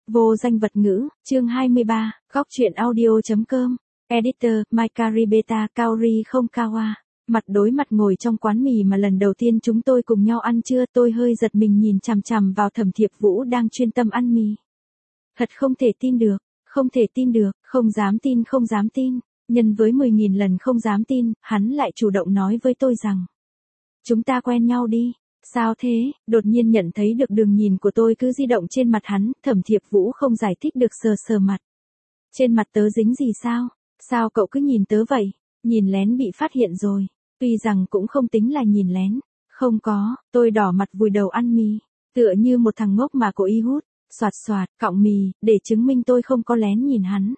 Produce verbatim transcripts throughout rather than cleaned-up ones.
Vô danh vật ngữ, chương hai mươi ba, góc truyện audio.com, editor, Maikari Kaori không Kawa. Mặt đối mặt ngồi trong quán mì mà lần đầu tiên chúng tôi cùng nhau ăn trưa, tôi hơi giật mình nhìn chằm chằm vào Thẩm Thiệp Vũ đang chuyên tâm ăn mì. Thật không thể tin được, không thể tin được, không dám tin không dám tin, nhân với mười nghìn lần không dám tin, hắn lại chủ động nói với tôi rằng chúng ta quen nhau đi. Sao thế? Đột nhiên nhận thấy được đường nhìn của tôi cứ di động trên mặt hắn, Thẩm Thiệp Vũ không giải thích được sờ sờ mặt. Trên mặt tớ dính gì sao? Sao cậu cứ nhìn tớ vậy? Nhìn lén bị phát hiện rồi. Tuy rằng cũng không tính là nhìn lén. Không có, tôi đỏ mặt vùi đầu ăn mì. Tựa như một thằng ngốc mà cố ý hút, xoạt xoạt, cọng mì, để chứng minh tôi không có lén nhìn hắn.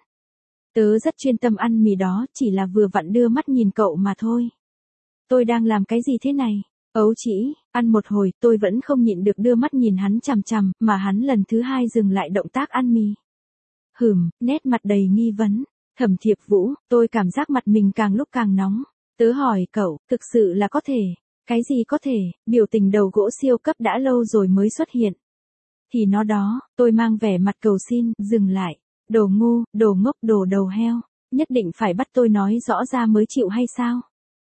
Tớ rất chuyên tâm ăn mì đó, chỉ là vừa vặn đưa mắt nhìn cậu mà thôi. Tôi đang làm cái gì thế này? Ấu chỉ, ăn một hồi tôi vẫn không nhịn được đưa mắt nhìn hắn chằm chằm, mà hắn lần thứ hai dừng lại động tác ăn mì. Hửm, nét mặt đầy nghi vấn. Thẩm Thiệp Vũ, tôi cảm giác mặt mình càng lúc càng nóng. Tớ hỏi cậu, thực sự là có thể. Cái gì có thể, biểu tình đầu gỗ siêu cấp đã lâu rồi mới xuất hiện. Thì nó đó, tôi mang vẻ mặt cầu xin, dừng lại. Đồ ngu, đồ ngốc, đồ đầu heo. Nhất định phải bắt tôi nói rõ ra mới chịu hay sao?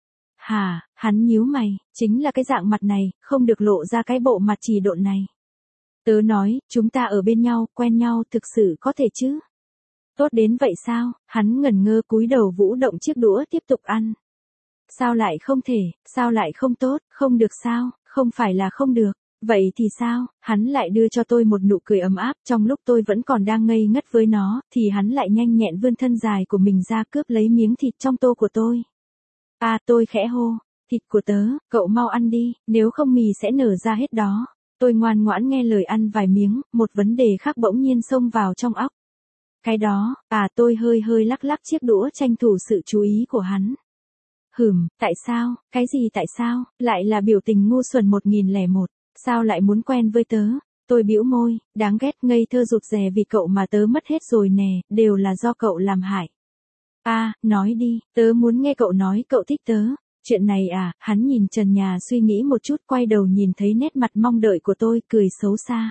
Hà, hắn nhíu mày, chính là cái dạng mặt này, không được lộ ra cái bộ mặt chỉ độn này. Tớ nói, chúng ta ở bên nhau, quen nhau, thực sự có thể chứ? Tốt đến vậy sao? Hắn ngẩn ngơ cúi đầu vũ động chiếc đũa tiếp tục ăn. Sao lại không thể, sao lại không tốt, không được sao, không phải là không được. Vậy thì sao? Hắn lại đưa cho tôi một nụ cười ấm áp, trong lúc tôi vẫn còn đang ngây ngất với nó, thì hắn lại nhanh nhẹn vươn thân dài của mình ra cướp lấy miếng thịt trong tô của tôi. À, tôi khẽ hô, thịt của tớ, cậu mau ăn đi, nếu không mì sẽ nở ra hết đó. Tôi ngoan ngoãn nghe lời ăn vài miếng, một vấn đề khác bỗng nhiên xông vào trong óc. Cái đó, à tôi hơi hơi lắc lắc chiếc đũa tranh thủ sự chú ý của hắn. Hửm, tại sao, cái gì tại sao, lại là biểu tình ngu xuẩn một nghìn lẻ một, sao lại muốn quen với tớ? Tôi bĩu môi, đáng ghét ngây thơ rụt rè vì cậu mà tớ mất hết rồi nè, đều là do cậu làm hại. À, nói đi, tớ muốn nghe cậu nói cậu thích tớ. Chuyện này à, hắn nhìn trần nhà suy nghĩ một chút quay đầu nhìn thấy nét mặt mong đợi của tôi cười xấu xa.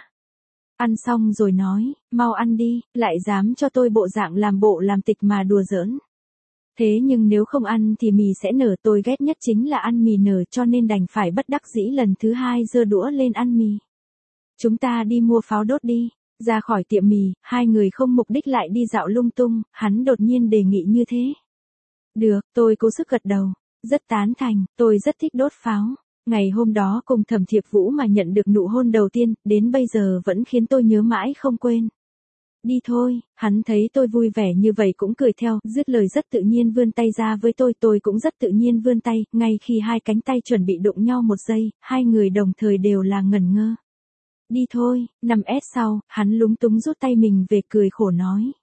Ăn xong rồi nói, mau ăn đi, lại dám cho tôi bộ dạng làm bộ làm tịch mà đùa giỡn. Thế nhưng nếu không ăn thì mì sẽ nở, tôi ghét nhất chính là ăn mì nở cho nên đành phải bất đắc dĩ lần thứ hai giơ đũa lên ăn mì. Chúng ta đi mua pháo đốt đi. Ra khỏi tiệm mì, hai người không mục đích lại đi dạo lung tung, hắn đột nhiên đề nghị như thế. Được, tôi cố sức gật đầu. Rất tán thành, tôi rất thích đốt pháo. Ngày hôm đó cùng Thẩm Thiệp Vũ mà nhận được nụ hôn đầu tiên, đến bây giờ vẫn khiến tôi nhớ mãi không quên. Đi thôi, hắn thấy tôi vui vẻ như vậy cũng cười theo, dứt lời rất tự nhiên vươn tay ra với tôi, tôi cũng rất tự nhiên vươn tay, ngay khi hai cánh tay chuẩn bị đụng nhau một giây, hai người đồng thời đều là ngẩn ngơ. Đi thôi, năm S sau, hắn lúng túng rút tay mình về cười khổ nói.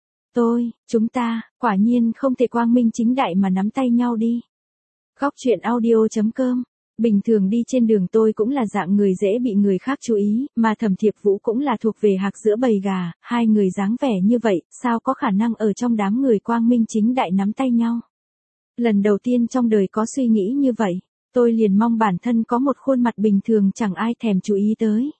Tôi, chúng ta, quả nhiên không thể quang minh chính đại mà nắm tay nhau đi. Góc truyện audio.com. Bình thường đi trên đường tôi cũng là dạng người dễ bị người khác chú ý, mà Thẩm Thiệp Vũ cũng là thuộc về hạc giữa bầy gà, hai người dáng vẻ như vậy, sao có khả năng ở trong đám người quang minh chính đại nắm tay nhau. Lần đầu tiên trong đời có suy nghĩ như vậy, tôi liền mong bản thân có một khuôn mặt bình thường chẳng ai thèm chú ý tới.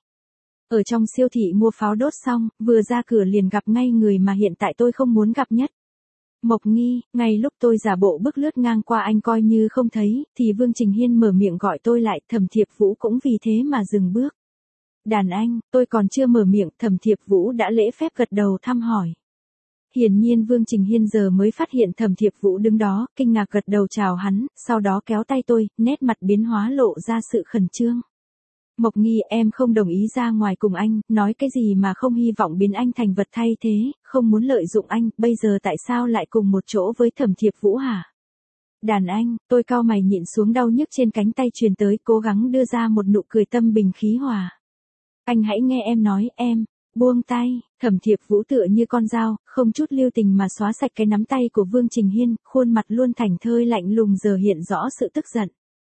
Ở trong siêu thị mua pháo đốt xong, vừa ra cửa liền gặp ngay người mà hiện tại tôi không muốn gặp nhất. Mộc Nghi, ngay lúc tôi giả bộ bước lướt ngang qua anh coi như không thấy, thì Vương Trình Hiên mở miệng gọi tôi lại, Thẩm Thiệp Vũ cũng vì thế mà dừng bước. Đàn anh, tôi còn chưa mở miệng, Thẩm Thiệp Vũ đã lễ phép gật đầu thăm hỏi. Hiển nhiên Vương Trình Hiên giờ mới phát hiện Thẩm Thiệp Vũ đứng đó, kinh ngạc gật đầu chào hắn, sau đó kéo tay tôi, nét mặt biến hóa lộ ra sự khẩn trương. Mộc Nghi, em không đồng ý ra ngoài cùng anh, nói cái gì mà không hy vọng biến anh thành vật thay thế, không muốn lợi dụng anh, bây giờ tại sao lại cùng một chỗ với Thẩm Thiệp Vũ hả? Đàn anh, tôi cau mày nhịn xuống đau nhức trên cánh tay truyền tới, cố gắng đưa ra một nụ cười tâm bình khí hòa. Anh hãy nghe em nói, em, buông tay, Thẩm Thiệp Vũ tựa như con dao, không chút lưu tình mà xóa sạch cái nắm tay của Vương Trình Hiên, khuôn mặt luôn thảnh thơi lạnh lùng giờ hiện rõ sự tức giận.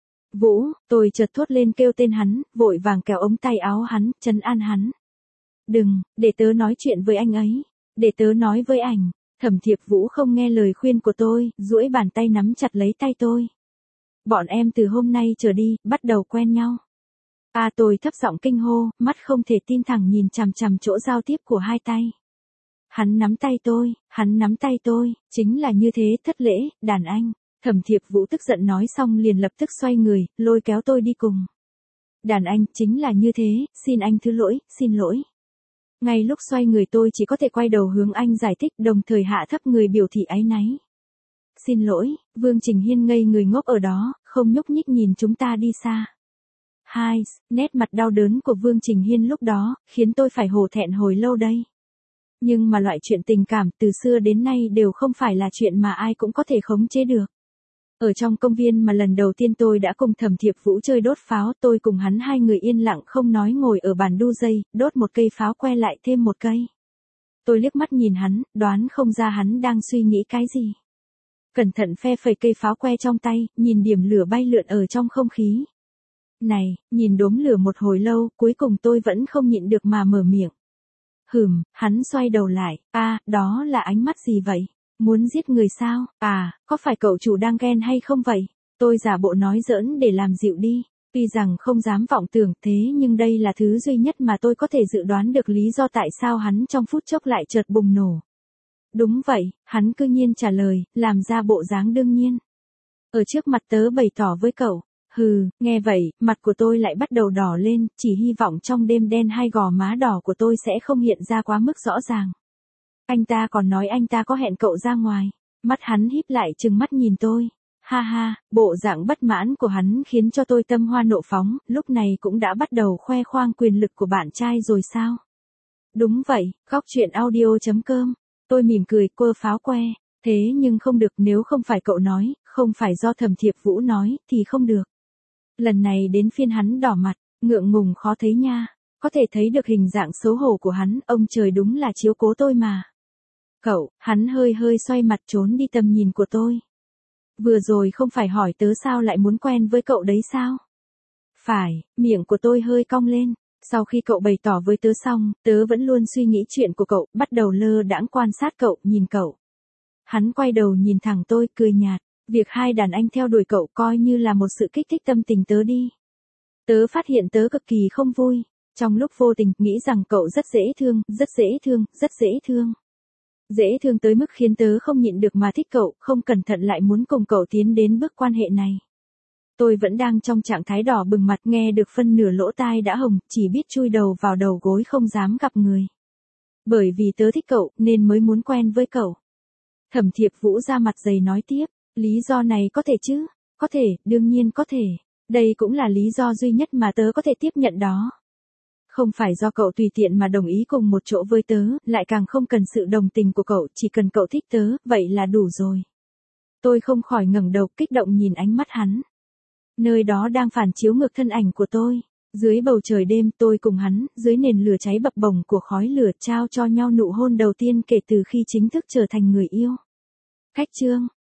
Vũ, tôi chợt thốt lên kêu tên hắn, vội vàng kéo ống tay áo hắn, trấn an hắn. Đừng, để tớ nói chuyện với anh ấy, để tớ nói với ảnh. Thẩm Thiệp Vũ không nghe lời khuyên của tôi, duỗi bàn tay nắm chặt lấy tay tôi. Bọn em từ hôm nay trở đi, bắt đầu quen nhau. A tôi thấp giọng kinh hô, mắt không thể tin thẳng nhìn chằm chằm chỗ giao tiếp của hai tay. Hắn nắm tay tôi, hắn nắm tay tôi, chính là như thế, thất lễ, đàn anh. Thẩm Thiệp Vũ tức giận nói xong liền lập tức xoay người, lôi kéo tôi đi cùng. Đàn anh, chính là như thế, xin anh thứ lỗi, xin lỗi. Ngay lúc xoay người tôi chỉ có thể quay đầu hướng anh giải thích, đồng thời hạ thấp người biểu thị áy náy. Xin lỗi, Vương Trình Hiên ngây người ngốc ở đó, không nhúc nhích nhìn chúng ta đi xa. Hai, nét mặt đau đớn của Vương Trình Hiên lúc đó, khiến tôi phải hổ thẹn hồi lâu đây. Nhưng mà loại chuyện tình cảm từ xưa đến nay đều không phải là chuyện mà ai cũng có thể khống chế được. Ở trong công viên mà lần đầu tiên tôi đã cùng Thẩm Thiệp Vũ chơi đốt pháo, tôi cùng hắn hai người yên lặng không nói ngồi ở bàn đu dây, đốt một cây pháo que lại thêm một cây. Tôi liếc mắt nhìn hắn, đoán không ra hắn đang suy nghĩ cái gì. Cẩn thận phe phẩy cây pháo que trong tay, nhìn điểm lửa bay lượn ở trong không khí. Này, nhìn đốm lửa một hồi lâu, cuối cùng tôi vẫn không nhịn được mà mở miệng. Hừm, hắn xoay đầu lại, a, à, đó là ánh mắt gì vậy? Muốn giết người sao? À, có phải cậu chủ đang ghen hay không vậy? Tôi giả bộ nói giỡn để làm dịu đi. Tuy rằng không dám vọng tưởng thế nhưng đây là thứ duy nhất mà tôi có thể dự đoán được lý do tại sao hắn trong phút chốc lại chợt bùng nổ. Đúng vậy, hắn cư nhiên trả lời, làm ra bộ dáng đương nhiên. Ở trước mặt tớ bày tỏ với cậu. Hừ, nghe vậy, mặt của tôi lại bắt đầu đỏ lên, chỉ hy vọng trong đêm đen hai gò má đỏ của tôi sẽ không hiện ra quá mức rõ ràng. Anh ta còn nói anh ta có hẹn cậu ra ngoài. Mắt hắn híp lại trừng mắt nhìn tôi. Ha ha, bộ dạng bất mãn của hắn khiến cho tôi tâm hoa nộ phóng, lúc này cũng đã bắt đầu khoe khoang quyền lực của bạn trai rồi sao? Đúng vậy, góc chuyện audio chấm com. Tôi mỉm cười quơ pháo que. Thế nhưng không được, nếu không phải cậu nói, không phải do Thẩm Thiệp Vũ nói, thì không được. Lần này đến phiên hắn đỏ mặt, ngượng ngùng khó thấy nha. Có thể thấy được hình dạng xấu hổ của hắn, ông trời đúng là chiếu cố tôi mà. Cậu, hắn hơi hơi xoay mặt trốn đi tầm nhìn của tôi. Vừa rồi không phải hỏi tớ sao lại muốn quen với cậu đấy sao? Phải, miệng của tôi hơi cong lên. Sau khi cậu bày tỏ với tớ xong, tớ vẫn luôn suy nghĩ chuyện của cậu, bắt đầu lơ đãng quan sát cậu, nhìn cậu. Hắn quay đầu nhìn thẳng tôi, cười nhạt. Việc hai đàn anh theo đuổi cậu coi như là một sự kích thích tâm tình tớ đi. Tớ phát hiện tớ cực kỳ không vui. Trong lúc vô tình, nghĩ rằng cậu rất dễ thương, rất dễ thương, rất dễ thương. Dễ thương tới mức khiến tớ không nhịn được mà thích cậu, không cẩn thận lại muốn cùng cậu tiến đến bước quan hệ này. Tôi vẫn đang trong trạng thái đỏ bừng mặt, nghe được phân nửa lỗ tai đã hồng, chỉ biết chui đầu vào đầu gối không dám gặp người. Bởi vì tớ thích cậu, nên mới muốn quen với cậu. Thẩm Thiệp Vũ ra mặt dày nói tiếp, lý do này có thể chứ? Có thể, đương nhiên có thể. Đây cũng là lý do duy nhất mà tớ có thể tiếp nhận đó. Không phải do cậu tùy tiện mà đồng ý cùng một chỗ với tớ, lại càng không cần sự đồng tình của cậu, chỉ cần cậu thích tớ, vậy là đủ rồi. Tôi không khỏi ngẩng đầu kích động nhìn ánh mắt hắn. Nơi đó đang phản chiếu ngược thân ảnh của tôi. Dưới bầu trời đêm tôi cùng hắn, dưới nền lửa cháy bập bồng của khói lửa trao cho nhau nụ hôn đầu tiên kể từ khi chính thức trở thành người yêu. Khách chương